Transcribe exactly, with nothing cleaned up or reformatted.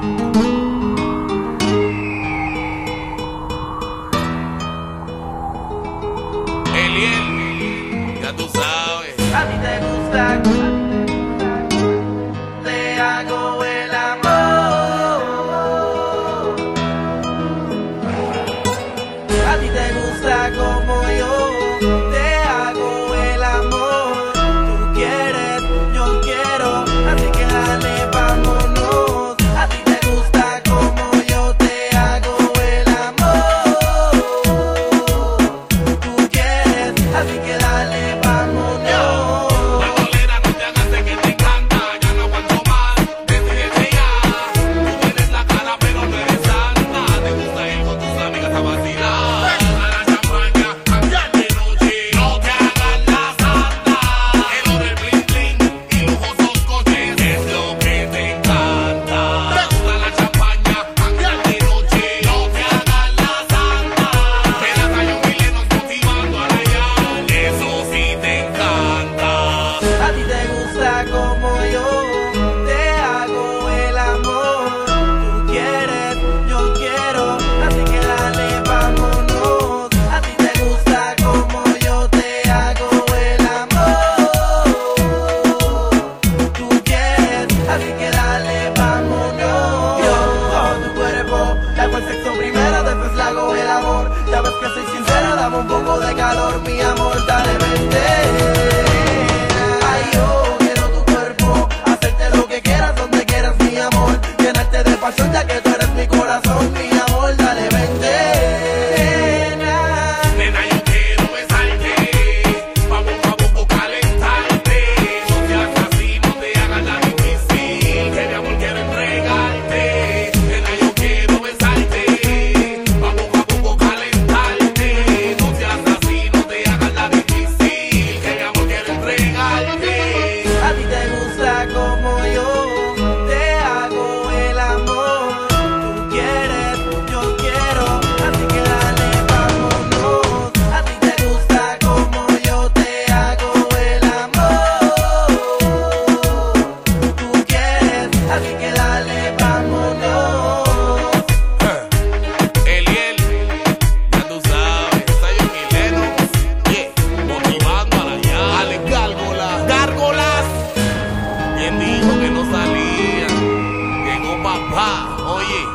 Eliel, ya tú sabes. A ti te gusta, te hago el amor. A ti te gusta como yo, te hago el amor. Tú quieres, yo quiero, así que dale, vámonos. A ti te gusta como yo, te hago el amor. Tú quieres, así que dale, vámonos. Como yo, te hago el amor. Tú quieres, yo quiero, así que dale, vámonos. A ti te gusta como yo, te hago el amor. Tú quieres, así que dale, vámonos. Yo, con tu cuerpo, le hago el sexo primero, después le hago el amor. Ya ves que soy sincera, dame un poco de calor, mi amor, dale, vente. Ya que tú eres mi corazón, mi amor, dale, vente. Nena, nena, yo quiero besarte, vamos a poco calentarte. No seas así, no te hagas la difícil, que mi amor quiero entregarte. Nena, yo quiero besarte, vamos a poco calentarte. No seas así, no te hagas la difícil, que mi amor quiero entregarte. A ti te gusta como yo, te hago el amor. Así que dale, vámonos. Eliel, ya tú sabes, soy un mileno, yeah, motivando a la ya. Ale, gárgolas, gárgolas. Quien dijo que no salía, llegó papá, oye.